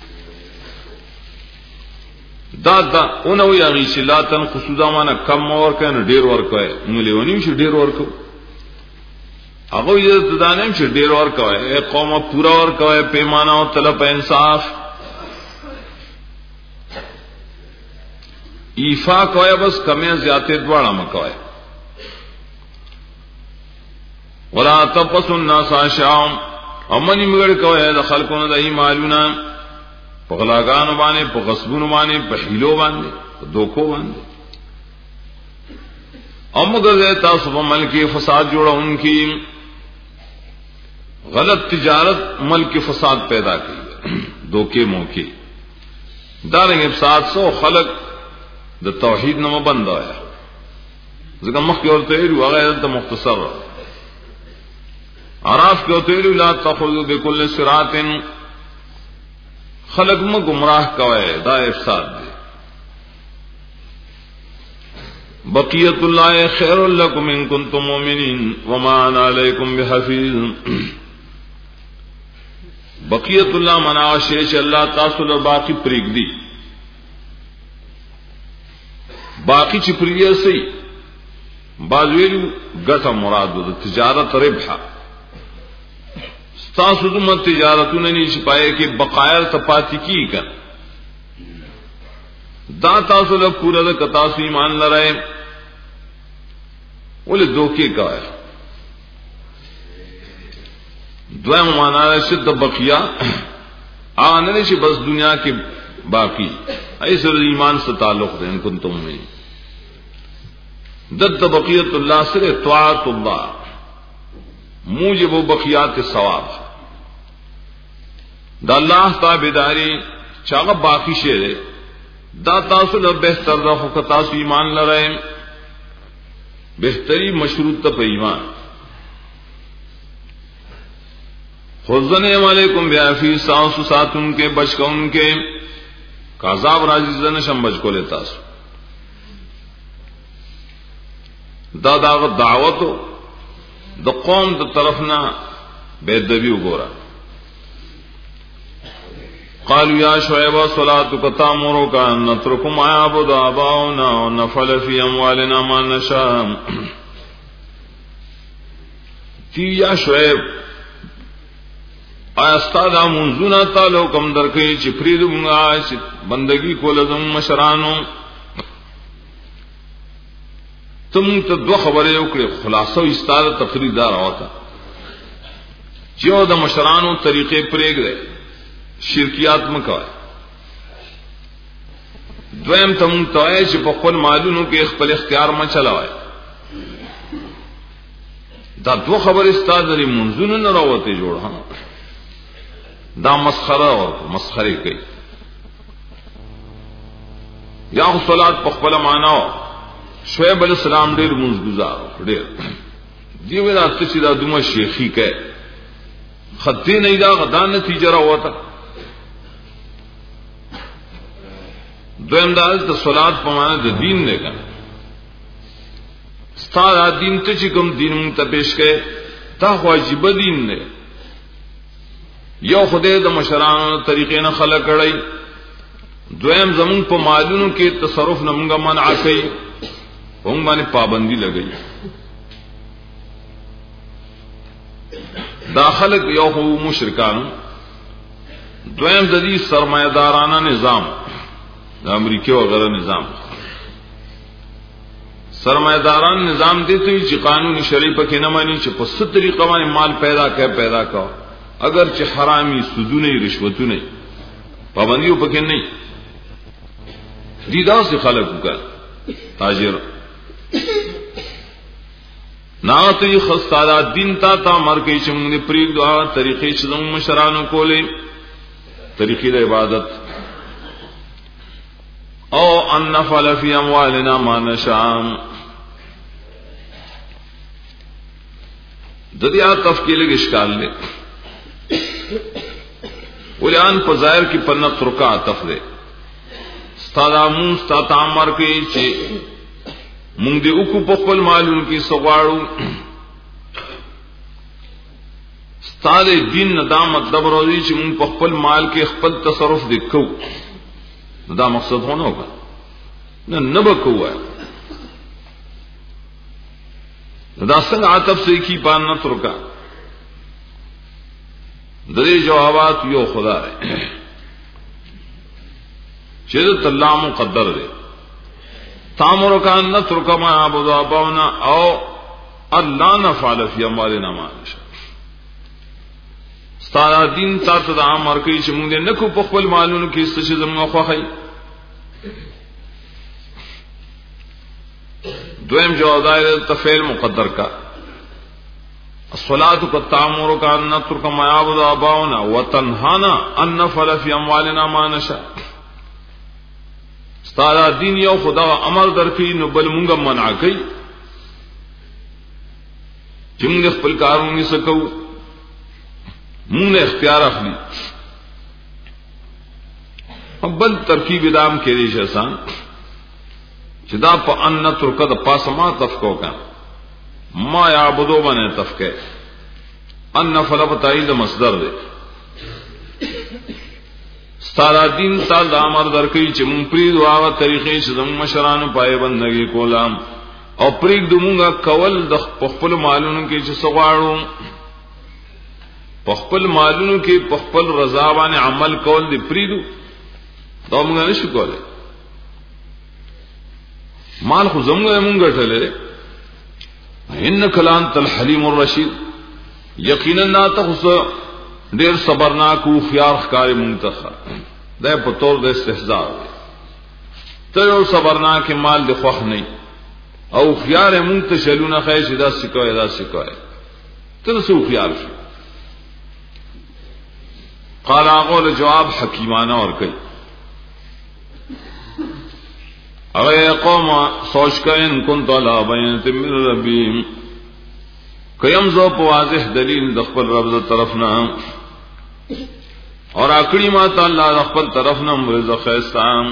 دا دا اونو یاري چې لاتن خصوصا معنا کم اور کنه ډیر ور کوي نو لیونی شي ډیر ور کوي هغه یې دانم چې ډیر ور کوي قومه پورا ور کوي پیمانه او طلب انصاف ایفا کوي بس کمه زیاته دواړه مکوي ولا تقصوا الناس اشعام امني مګړ کوي د خلکونو د ایمالونه په غلاګانو باندې په غصبونو باندې په حیلو باندې په دوکو باندې امګه تاسو په ملک فساد جوړونکي غلط تجارت ملک فساد پیدا کی دوکے موکے دارنګ افساد سو خلق د توحید نه بند آیا ځکه مخ کې ورته ویلو هغه د مختصر عراف کې ورته ویلو لا تخذوا بكل صراط خلق مو گمراه کوي دا افساد دی بقیت اللہ خیر لکم ان کنتم مومنین وما انا علیکم بحفیظ بقیت اللہ منا شیش اللہ تاسو له باقی پریگ دی باقی چی پریگ سی بازویلو گتا مراد دا تجارت ربحا ستاسو دو من تجارتو ننی شپائے کہ بقائر تپاتی کی کن دا تاسو له پورا د کتاسو ایمان لرای ولې دوکې کاوه دویم معنا شد بقیہ آنے نہیں بس دنیا کے باقی ایسے ایمان سے تعلق ہے ان کنتم میں دد بقیت اللہ سے طاعت اللہ موجب بقیات ثواب دا اللہ تابعداری چاغ باقی شے دا تاسو له بهتر دا خو تاسو ایمان لرئ بهتری مشروط ته ایمان خذن علیکم بیافی ساس ساتن کے بچ کون کے عذاب راضی زن شم بچ کو لیتا سو دا دا دعوت د قوم د طرفنا بے ادبی وګورا قالوا یا شعیب صلاتک تامرک ان نترک ما یعبد آباؤنا ونفعل فی اموالنا ما نشاء تی یا شعیب آیا استاد منزونا تعالی کم درکې چې فرید مونږه چې بندگی کول زم مشرانو تم ته دوه خبرې وکړې خلاصو استاد تقریر دار اوته چې د مشرانو طریقې پرېږده شرکیات مکوای دویم تم ته چې په خپل مالونو کې خپل اختیار ما چلاوای دا دوه خبرې استاد لري منزونه نه راوته جوړ ها دا مسخره اور مسخره کوي یا صلات په خپل معنا شعیب علیہ السلام ډیر منځګزار ډیر دی ویلا چې دا دومره شیخی کوي خطی نه دا غدا نتیجه راوته دویم دا د صلات په معنا د دین نه کنه ستاره دین ته چې کوم دین مون ته پیش کړي دا واجب دین نه یو خدای د مشرانو طریقې نه خلق کړی دویم زمون په مالونو کې تصرف نه مونږه منع کړي هم باندې پابندی لګی داخلك یو هو مشرکان دویم د دې سرمایدارانه نظام د امریکای او غیر نظام سرمایداران نظام دې ته چې قانون شریعت کې نه مانی چې په ست طریقه باندې مال پیدا کړي پیدا کا اگر چې حرامي سودونه رشوتونه پابندیو پکې نه دي دا څه خلق وکړه تاجر ناته خستاده دین تا تا مر کې چې موږ پرېږ دعا طریقې چې زموږ مشرانو کولې طریقې د عبادت او ان نفعل فی اموالنا ما نشاء د دې تفصیل کې اشکال دی ولان په ظاهر کې په نقص رکع تفله ستادامون ستا تامر کې چې مونږ دې وکړو په خپل مالونو کې سغواړو ستاره دین دا مطلب راځي چې مونږ په خپل مال کې خپل تصرف وکړو دا مقصد هونه وکړه نه نه وکوه دا څنګه عاطف سې کی پان نه ترکا درې جوابات یو خدای چې الله مقدر دی تامر کان نترک ما عبد اباؤنا او الله نفعل فی اموالنا ما نشاء ستاره دین تاسو د امر کوي چې موږ نه کو په خپل مالونو کې څه چې زموږ خوخی دویم جواب دایره تفعیل مقدر کا الصلاة كالتامر كان نترك ما يعبد آباؤنا وتنهانا أن نفعل في أموالنا ما نشاء ستاره دین یو خدا عمل درکې نو بل مونږه منع کوي چې موږ خپل کارونه سکو مونږ اختیار اخلي بل ترکیب دام کې دي شسان چې دا په ان نترک د پاسما تفکو کا ما یعبدو باندې تفکه ان نفعل بتایید مصدر دی ستاره دین تعالی امر درکې چې مونږ پری دعا طریقې چې زموږ مشرانو پای بندګي کولم او پریک دموږه کول د خپل مالونو کې چې سغواړو خپل مالونو کې خپل رضا باندې عمل کول دی پریدو دا موږ نشو کولای مال خو زموږه مونږ ټلې انک لانت الحلیم الرشید یقینا ناتخص ډیر صبرناک او خيار ښکاری منتخب دا په تور د استهزاء ته یو صبرناک مال د خوخ نه او خيار منتشلون خیش دا سکوي دا سکوي ته سو خيار شو قال اقول جواب حکیمانه اور کوي اغه قوم سوچ کین كنت لا بینت من ربی کیم زو په واضح دلیل د خپل رب ز طرف نه اور اکړی ما تعالی د خپل طرف نه رزق خیستان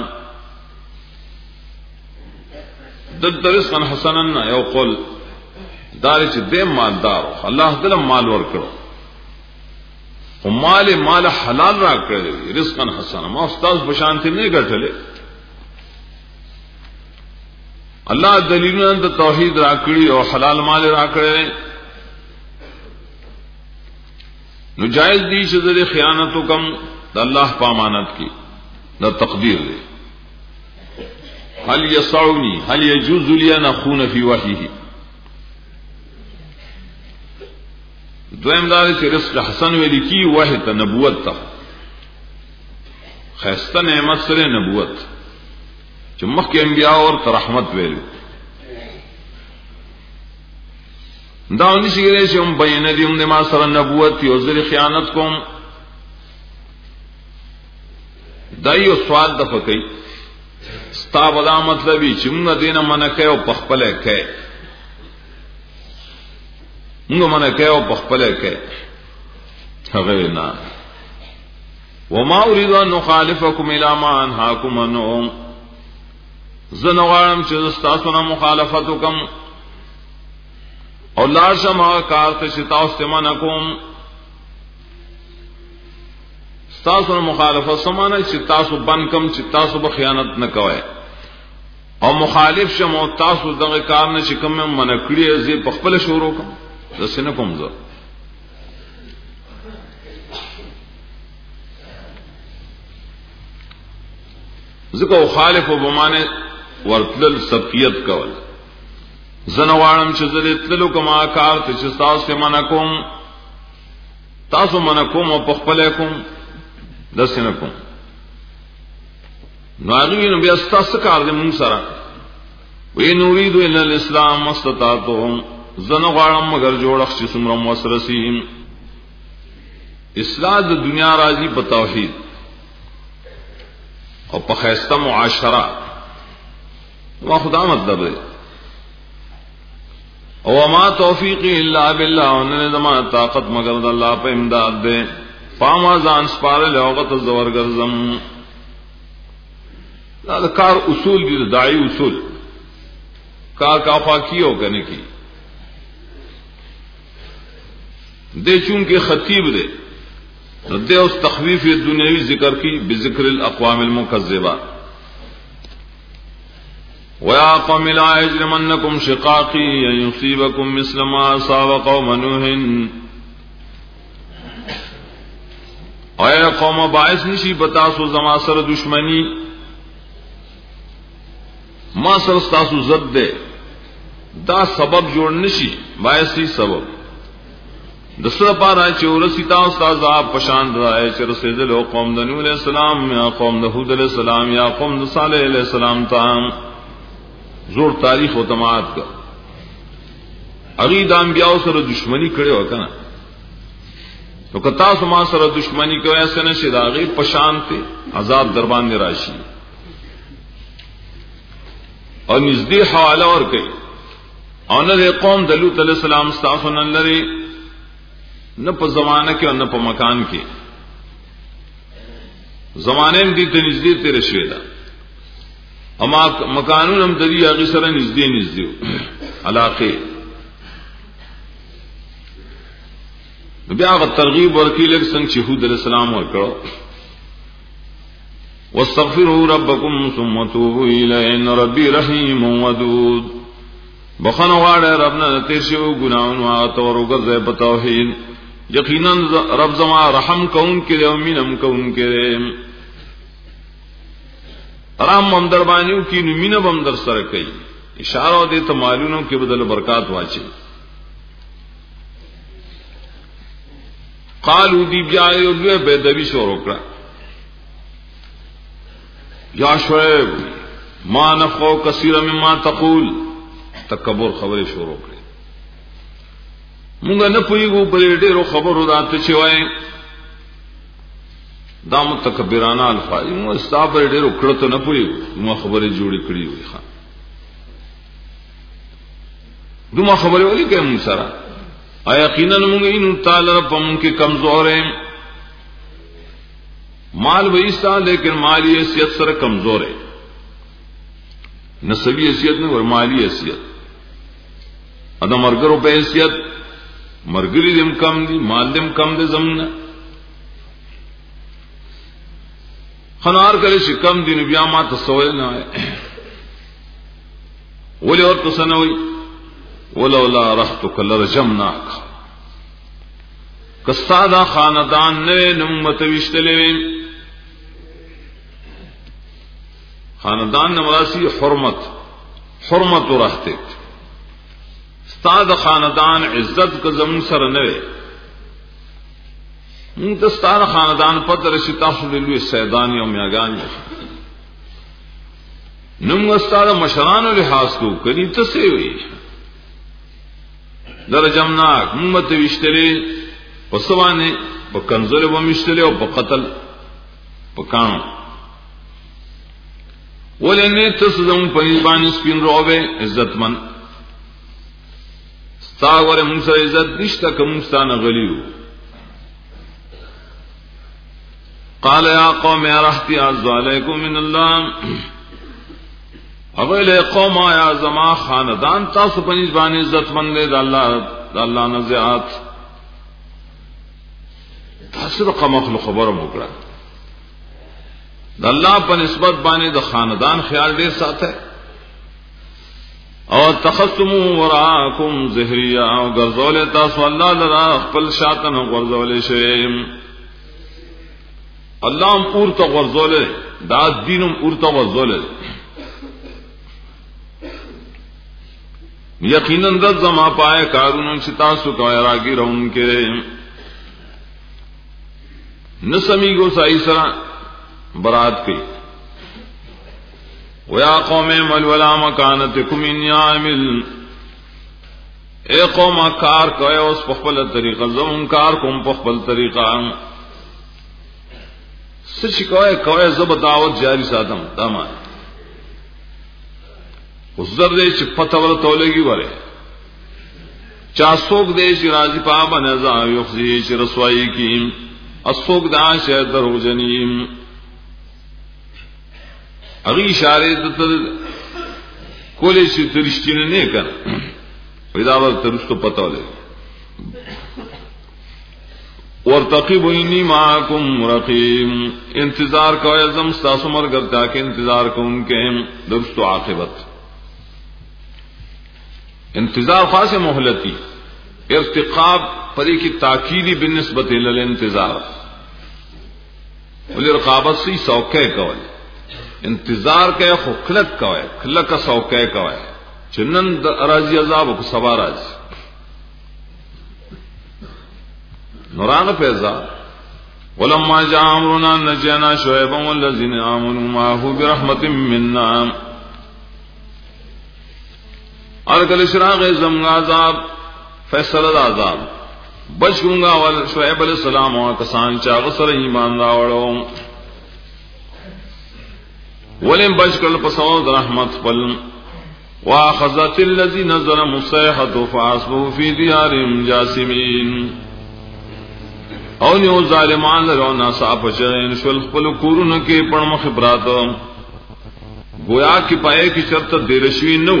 د رزق حسنن یو قول دار چې د مالدار الله تعالی مال ور کړو او مال مال حلال را کړی رزق حسن ما استاد بشانتی نه ګټلې الله دلیلونه د توحید را کړی او حلال مال را کړی نو جائز دي چې د خیانت حکم د الله په امانت کې د تقدیر دی هل يسعني هل يجوز لي ان اخون في وحيه دویم دار چې رزق حسن ویل کی وحی ته نبوت ته خیسته نعمت سره نبوت چې مخکې انبیاء او رحمت ویل دا نشي کېږي چې هم بیان دي هم ما سره نبوت یو ځل خیانت کوم دا یو سوال د فقې ستا ودا مطلب چې موږ دینه منکه او پخپله کوي موږ منکه او پخپله کوي هغه نه وما اريد ان نخالفكم الى ما انهاكم عنه زنوارم چې تاسو نه مخالفت وکم او لار شمه کار ته چې تاسو ته منع کوم تاسو نه مخالفت سمانه چې تاسو بن کم چې تاسو به خیانت نه کوئ او مخالف شمه تاسو دغه کار نه چې کوم منع کړی زی په خپل شروع کوم دسنه کوم زه ذکر خالف وبمانه ورتل سبقیت کول زنوارم چې زه تللو کما کار ته چې تاسو منع کوم تاسو منع کوم او په خپل کوم دسنه کوم نو هغه نو بیا تاسو کار دې مون سره وې نورید الا الاسلام مستطاعتهم زنوارم مگر جوړخ چې څومره موسرسیم اصلاح د دنیا راځي په توحید او په خیسته معاشره ما خدا مطلب دی او ما توفیقی الا بالله ان زما طاقت مگر د الله په امداد دی پاما ځان سپارل اوغه زور ګرځم دا کار اصول دي داعی اصول کار کا فاکیو کنه کی دې چون کې خطیب دی رد اوس تخفیف دنیوی ذکر کی بذکر الاقوام المکذبه ويا قوم لا يجرمنكم شقاقي ان يصيبكم مثل ما اصاب قوم نوح اے قوم باعث نشي بتا سو زما سره دشمنی ما سره تاسو زد ده دا سبب جوړ نشي باعث هی سبب دسره پاره چې ورسی تاسو عذاب پشان راځي چې رسول الله قوم د نوح علیہ السلام یا قوم د هود علیہ السلام یا قوم د صالح علیہ السلام ته زور تاریخ او تمات کا اغي د انبیاء سره دشمنی کړي وکنه نو کتا سما سره دشمنی کوي اسنه شي داغي پشان ته عذاب در باندې راشي او نږدې حواله ور کوي او نه قوم د لوط علیہ السلام تاسو نن لري نه په زمانہ کې او نه په مکان کې زمانه دې ته نږدې تیر شوی دا اما مکانون هم د دې هغه سره نږدې نږدې علاقه بیا غ ترغیب ورکی لک څنګه چې هود علیہ السلام ورکړو واستغفروا ربكم ثم توبوا الیه ان ربی رحیم ودود بخنه واړه ربنا تیر شو ګناون او تورګه په توحید یقینا رب زما رحم کون کې او مینم کون کې رحم هم در باندې کې مینه هم در سره کوي اشاره دې ته مالونو کې بدل برکات واچي قالو دی بیا یو به دوی شروع کړه یا شعیب ما نفقو کثیر مما تقول تکبر خبره شروع کړه مونږ نه پویګو په ډېرو خبرو راته چې وای دا متکبرانه الفاظ مو استابر ډېرو کړه ته نه پویګو مو خبره جوړې کړې وي ښا دوه خبره ولي کوم سره آیا یقینا مونږ ان تعالی رب مونږ کې کمزور ہیں مال ویسا لیکن مالی حیثیت سره کمزور ہے نسبی حیثیت نه ور مالی حیثیت ادا مرګرو په حیثیت مرګری دم کم دي مال دم کم دي زمنا خنار کله چې کم دي بیا ما تسویل نه ولي اور تسنوي ولولا رحتك لرجمناك کستادا خاندان نه نمت وشتلې خاندان نمراسی حرمت حرمت رحته استاد خاندان عزت کا زمون سره نه وي د ستاره خاندان په درشي تاسو له سیدان او میاګان نوم استاد مشرانو لحاظ کو کړي ته سی وي درجمناک امت وشتلې پسوانه په کنزله و مشتلې او په قتل په کانو ولنه تاسو په ایمان سپین روبه عزتمن ستاور موسی عزت نشته کوم ستانه غلیو قال يا قوم رحتي عز عليكم من الله اول قوم یا زما خاندان تاسو په نسبت عزتمن دي الله الله نزعات تاسو کوم مخلوق خبره وکړه د الله په نسبت باندې د خاندان خیال ډیر ساته او تخصموا وراءكم زهريا او غرزول تاسو الله لرا خپل شاتن غرزول شي الله ام پورته غرزول دا دینم پورته غرزول یقینا د زما پای کارونو چې تاسو کوی راګی رون کې نسمیګو سای سره برات کی ویا قوم مل ولا مکانتکم ان یعمل اے قوم کار کوي اوس په خپل طریقه زمون کار کوم په خپل طریقه سچ کوي کوي زب دعوت جاری ساتم دما وزر دې چې پته ورته ولګي وره چا څوک دې چې راضي پابه نه ځا یو چې رسوایی کی اسوک دا شه دروجنیم اغي اشاره ته کولې چې ترشتینه نه کړ پیدا ورته رستو پته ولګي ورتقب انی معکم رقیب انتظار کوي زم تاسو مرګ تا کې انتظار کوونکې درستو عاقبت انتظار خاص مهلتی ارتقاب پری کی تاکیدی بالنسبت الى الانتظار ولې رقابت سی سوکه کوي انتظار کوي خو خلق کوي خلق سوکه کوي چنن د اراضی عذاب کو سبا راځي نورانه پیدا ولما جاء امرنا نجينا شعيبا والذين امنوا معه برحمه منا ارکل شراغ زم عذاب فیصله عذاب بچونگا ول شعیب علیہ السلام او کسان چې هغه سره ایمان راوړو ولیم بچکل په سوال رحمت پل واخذت الذين ظلموا الصيحه فاصبحوا في ديارهم جاثمين او نیو ظالمان له ناصاب شین شل خپل کورونه کې پړم خبرات گویا کی پائے کی شرط دیرشوی نو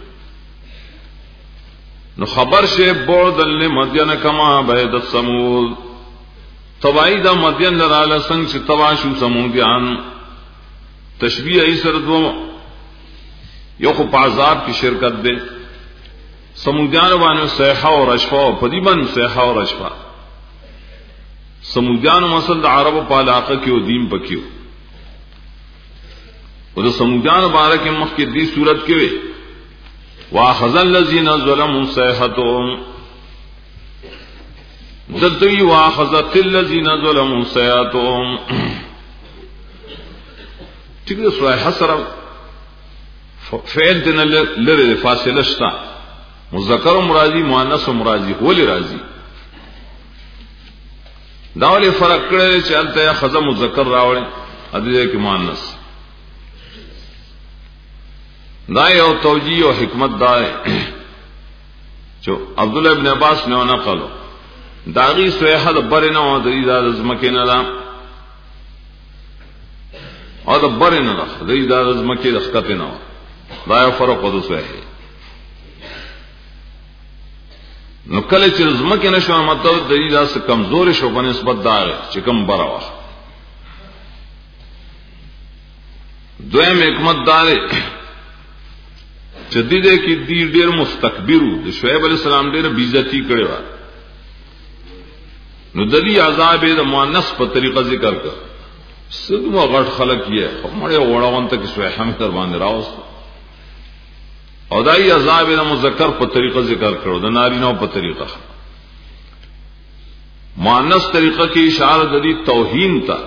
نو خبر شه بردل مدین کما بعد السمود تبعی دا مدین لراله څنګه چې تباشو سمودیان تشبیه ای سره دو یو خو پازاب کی شرکت ده سمودیان باندې صیحه او رشفه په دې باندې صیحه او رشفه سمودیان مسل د عربو په علاقه کې او دین پکيو او د سمودیان بارک مخ کې دې صورت کې وي واخذ الذين ظلموا صيحتهم دلتوی واخذت الذین ظلموا سیئاتهم ٹھیک ہے سورہ حشر فعل دن لره فاصله شتا مذکر مرادی مؤنث مرادی ول راضی دا ولې فرق کړی چې الته خزم مذکر راوړي ادي کې مؤنث دا یو توجیه او حکمت دا چې عبد الله ابن عباس نے نقل داغي سویحه د برنه او د ایداد زمکه نه دا او د برنه نه د ایداد زمکه د خطه نه دا یو فرق د سویحه نو کله چې زمکه نشو مطلب د ایداد څخه کمزور شو په نسبت دا چې کم براوه دویم حکمت دا چې دې دې کې دې ډېر مستكبرو د شعیب علی السلام ډېر بیزتی کړي و نو د دې عذاب د مؤنث په طریقه ذکر کړ سګمو غټ خلک یې همړې وړاون ته کې سوې هم تر باندې راوست او دای عذاب د مذکر په طریقه ذکر کړو د نارینه په طریقه مؤنث طریقه کې اشاره د دې توهین ته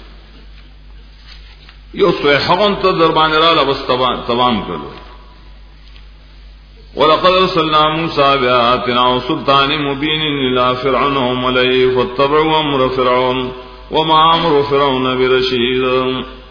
یو سوې هم ته در باندې را لبستوان تمام کړو ولقد ارسلنا موسى بآياتنا وسلطان مبين إلى فرعون وملئه فاتبعوا أمر فرعون وما أمر فرعون برشيد